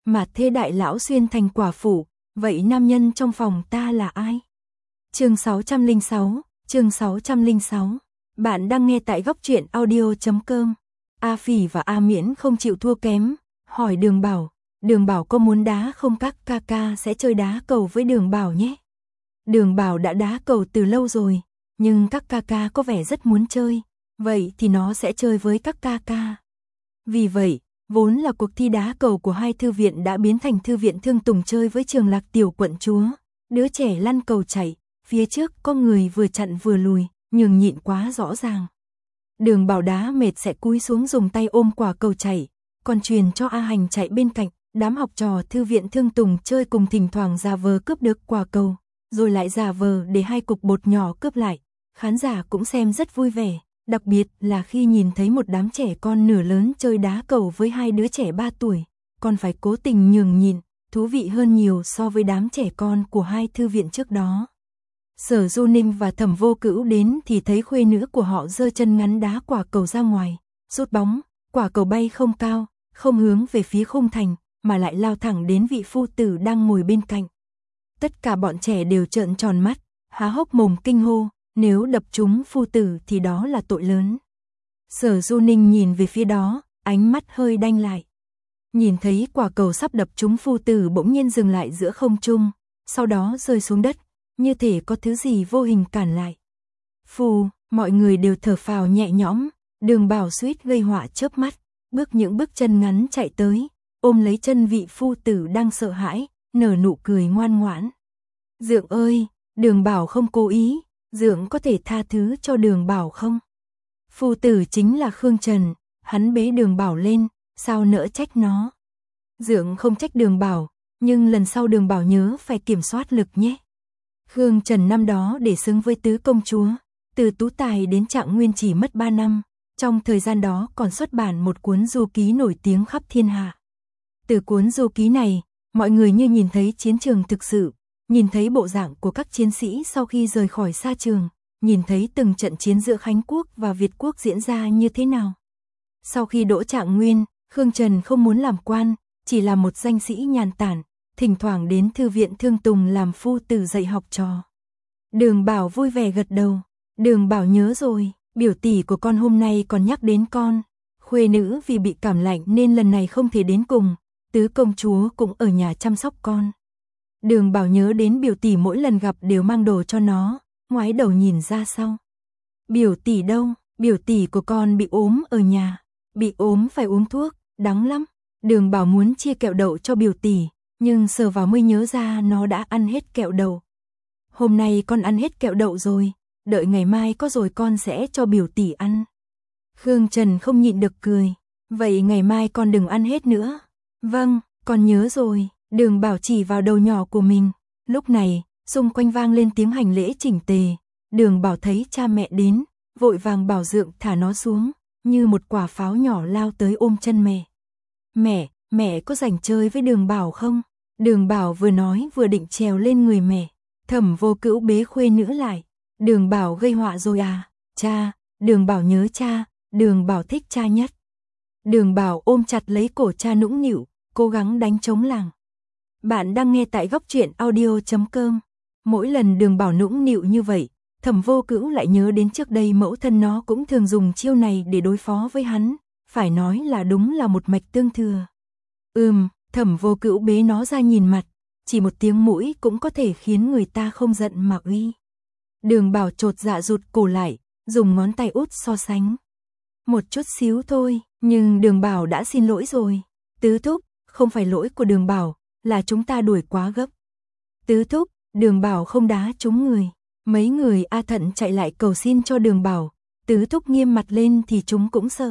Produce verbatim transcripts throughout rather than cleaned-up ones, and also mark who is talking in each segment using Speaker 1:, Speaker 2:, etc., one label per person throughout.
Speaker 1: mà thê đại lão xuyên thành quả phụ, vậy nam nhân trong phòng ta là ai? Chương sáu trăm lẻ sáu, chương sáu trăm lẻ sáu. Bạn đang nghe tại góc truyện audio chấm com. A Phỉ và A Miễn không chịu thua kém, hỏi Đường Bảo, Đường Bảo có muốn đá không, các ca ca sẽ chơi đá cầu với Đường Bảo nhé. Đường Bảo đã đá cầu từ lâu rồi, nhưng các ca ca có vẻ rất muốn chơi, vậy thì nó sẽ chơi với các ca ca. Vì vậy, vốn là cuộc thi đá cầu của hai thư viện đã biến thành thư viện Thương Tùng chơi với Trường Lạc tiểu quận chúa. Đứa trẻ lăn cầu chạy, phía trước có người vừa chặn vừa lùi, nhường nhịn quá rõ ràng. Đường Bảo đá mệt sẽ cúi xuống dùng tay ôm quả cầu chạy, còn truyền cho A Hành chạy bên cạnh. Đám học trò thư viện Thương Tùng chơi cùng thỉnh thoảng giả vờ cướp được quả cầu, rồi lại giả vờ để hai cục bột nhỏ cướp lại. Khán giả cũng xem rất vui vẻ, đặc biệt là khi nhìn thấy một đám trẻ con nửa lớn chơi đá cầu với hai đứa trẻ ba tuổi, còn phải cố tình nhường nhịn, thú vị hơn nhiều so với đám trẻ con của hai thư viện trước đó. Sở Du Ninh và Thẩm Vô Cữu đến thì thấy khuê nữ của họ giơ chân ngắn đá quả cầu ra ngoài, sút bóng, quả cầu bay không cao, không hướng về phía khung thành, mà lại lao thẳng đến vị phu tử đang ngồi bên cạnh. Tất cả bọn trẻ đều trợn tròn mắt, há hốc mồm kinh hô, nếu đập trúng phu tử thì đó là tội lớn. Sở Du Ninh nhìn về phía đó, ánh mắt hơi đanh lại. Nhìn thấy quả cầu sắp đập trúng phu tử bỗng nhiên dừng lại giữa không trung, sau đó rơi xuống đất, như thể có thứ gì vô hình cản lại. Phù, mọi người đều thở phào nhẹ nhõm, Đường Bảo suýt gây họa chớp mắt, bước những bước chân ngắn chạy tới, ôm lấy chân vị phu tử đang sợ hãi, nở nụ cười ngoan ngoãn. Dượng ơi, Đường Bảo không cố ý, dượng có thể tha thứ cho Đường Bảo không? Phu tử chính là Khương Trần, hắn bế Đường Bảo lên, sao nỡ trách nó. Dượng không trách Đường Bảo, nhưng lần sau Đường Bảo nhớ phải kiểm soát lực nhé. Khương Trần năm đó để xứng với tứ công chúa, từ tú tài đến trạng nguyên chỉ mất ba năm, trong thời gian đó còn xuất bản một cuốn du ký nổi tiếng khắp thiên hạ. Từ cuốn du ký này, mọi người như nhìn thấy chiến trường thực sự, nhìn thấy bộ dạng của các chiến sĩ sau khi rời khỏi sa trường, nhìn thấy từng trận chiến giữa Khánh Quốc và Việt Quốc diễn ra như thế nào. Sau khi đỗ trạng nguyên, Khương Trần không muốn làm quan, chỉ là một danh sĩ nhàn tản, thỉnh thoảng đến thư viện Thương Tùng làm phu tử dạy học trò. Đường Bảo vui vẻ gật đầu, Đường Bảo nhớ rồi, biểu tỷ của con hôm nay còn nhắc đến con. Khuê nữ vì bị cảm lạnh nên lần này không thể đến cùng, tứ công chúa cũng ở nhà chăm sóc con. Đường Bảo nhớ đến biểu tỷ mỗi lần gặp đều mang đồ cho nó, ngoái đầu nhìn ra sau. Biểu tỷ đâu? Biểu tỷ của con bị ốm ở nhà, bị ốm phải uống thuốc, đắng lắm. Đường Bảo muốn chia kẹo đậu cho biểu tỷ, nhưng sờ vào mới nhớ ra nó đã ăn hết kẹo đậu. Hôm nay con ăn hết kẹo đậu rồi, đợi ngày mai có rồi con sẽ cho biểu tỷ ăn. Khương Trần không nhịn được cười, vậy ngày mai con đừng ăn hết nữa. Vâng, con nhớ rồi. Đường Bảo chỉ vào đầu nhỏ của mình. Lúc này, xung quanh vang lên tiếng hành lễ chỉnh tề. Đường Bảo thấy cha mẹ đến, vội vàng bảo dượng thả nó xuống, như một quả pháo nhỏ lao tới ôm chân mẹ. Mẹ, mẹ có rảnh chơi với Đường Bảo không? Đường Bảo vừa nói vừa định trèo lên người mẹ. Thẩm Vô Cữu bế khuê nữ lại. Đường Bảo gây họa rồi à? Cha, Đường Bảo nhớ cha, Đường Bảo thích cha nhất. Đường Bảo ôm chặt lấy cổ cha nũng nịu, cố gắng đánh trống làng. Bạn đang nghe tại góc truyện audio chấm com. Mỗi lần Đường Bảo nũng nịu như vậy, Thẩm Vô Cữu lại nhớ đến trước đây mẫu thân nó cũng thường dùng chiêu này để đối phó với hắn, phải nói là đúng là một mạch tương thừa. Ừm, Thẩm Vô Cữu bế nó ra nhìn mặt, chỉ một tiếng mũi cũng có thể khiến người ta không giận mà uy. Đường Bảo chột dạ rụt cổ lại, dùng ngón tay út so sánh. Một chút xíu thôi, nhưng Đường Bảo đã xin lỗi rồi. Tứ thúc, không phải lỗi của Đường Bảo, là chúng ta đuổi quá gấp. Tứ thúc, Đường Bảo không đá trúng người. Mấy người A Thận chạy lại cầu xin cho Đường Bảo, Tứ thúc nghiêm mặt lên thì chúng cũng sợ.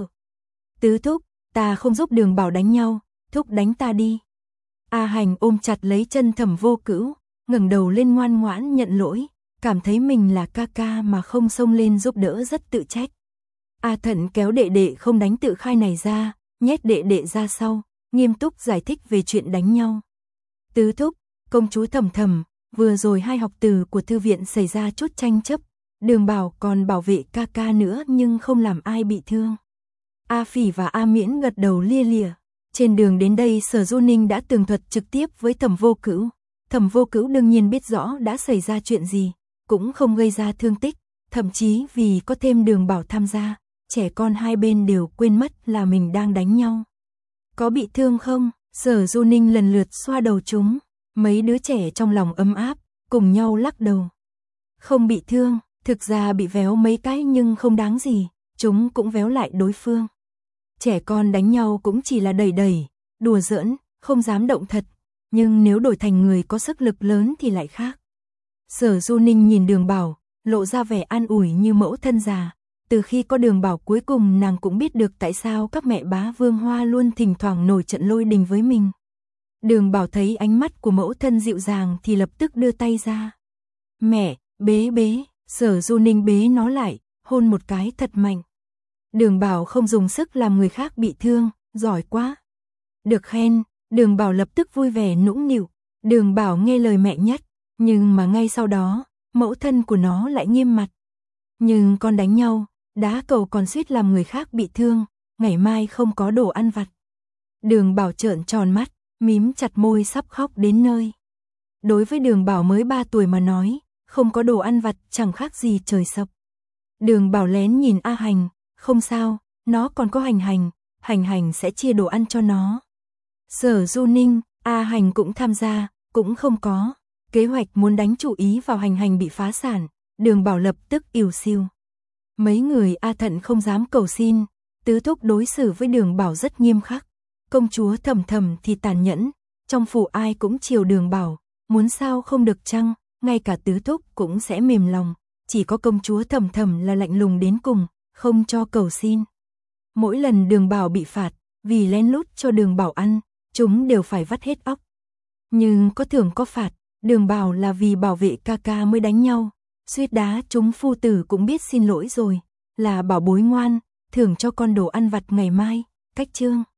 Speaker 1: Tứ thúc, ta không giúp Đường Bảo đánh nhau, thúc đánh ta đi. A Hành ôm chặt lấy chân Thẩm Vô Cữu, ngẩng đầu lên ngoan ngoãn nhận lỗi, cảm thấy mình là ca ca mà không xông lên giúp đỡ rất tự trách. A Thận kéo đệ đệ không đánh tự khai này ra, nhét đệ đệ ra sau, nghiêm túc giải thích về chuyện đánh nhau. Tứ thúc, công chúa Thẩm Thẩm, vừa rồi hai học từ của thư viện xảy ra chút tranh chấp, Đường Bảo còn bảo vệ ca ca nữa nhưng không làm ai bị thương. A Phỉ và A Miễn gật đầu lia lịa, Trên đường đến đây Sở Du Ninh đã tường thuật trực tiếp với Thẩm Vô Cữu. Thẩm Vô Cữu đương nhiên biết rõ đã xảy ra chuyện gì, cũng không gây ra thương tích, thậm chí vì có thêm Đường Bảo tham gia, trẻ con hai bên đều quên mất là mình đang đánh nhau. Có bị thương không? Sở Du Ninh lần lượt xoa đầu chúng, mấy đứa trẻ trong lòng ấm áp, cùng nhau lắc đầu. Không bị thương, thực ra bị véo mấy cái nhưng không đáng gì, chúng cũng véo lại đối phương. Trẻ con đánh nhau cũng chỉ là đẩy đẩy, đùa giỡn, không dám động thật, nhưng nếu đổi thành người có sức lực lớn thì lại khác. Sở Du Ninh nhìn Đường Bảo, lộ ra vẻ an ủi như mẫu thân già. Từ khi có Đường Bảo cuối cùng nàng cũng biết được tại sao các mẹ bá Vương Hoa luôn thỉnh thoảng nổi trận lôi đình với mình. Đường Bảo thấy ánh mắt của mẫu thân dịu dàng thì lập tức đưa tay ra. Mẹ, bế bế, Sở Du Ninh bế nó lại, hôn một cái thật mạnh. Đường Bảo không dùng sức làm người khác bị thương, giỏi quá. Được khen, Đường Bảo lập tức vui vẻ nũng nịu. Đường Bảo nghe lời mẹ nhất, nhưng mà ngay sau đó, mẫu thân của nó lại nghiêm mặt. Nhưng con đánh nhau, đá cầu còn suýt làm người khác bị thương, ngày mai không có đồ ăn vặt. Đường Bảo trợn tròn mắt, mím chặt môi sắp khóc đến nơi. Đối với Đường Bảo mới ba tuổi mà nói, không có đồ ăn vặt chẳng khác gì trời sập. Đường Bảo lén nhìn A Hành, không sao, nó còn có Hành Hành, Hành Hành sẽ chia đồ ăn cho nó. Sở Du Ninh, A Hành cũng tham gia, cũng không có. Kế hoạch muốn đánh chủ ý vào Hành Hành bị phá sản, Đường Bảo lập tức ỉu xìu. Mấy người A Thận không dám cầu xin, tứ thúc đối xử với Đường Bảo rất nghiêm khắc. Công chúa Thầm Thầm thì tàn nhẫn, trong phủ ai cũng chiều Đường Bảo, muốn sao không được chăng, ngay cả tứ thúc cũng sẽ mềm lòng, chỉ có công chúa Thầm Thầm là lạnh lùng đến cùng, không cho cầu xin. Mỗi lần Đường Bảo bị phạt, vì lén lút cho Đường Bảo ăn, chúng đều phải vắt hết óc. Nhưng có thưởng có phạt, Đường Bảo là vì bảo vệ ca ca mới đánh nhau, suýt đá chúng phu tử cũng biết xin lỗi rồi, là bảo bối ngoan, thưởng cho con đồ ăn vặt ngày mai, cách chương.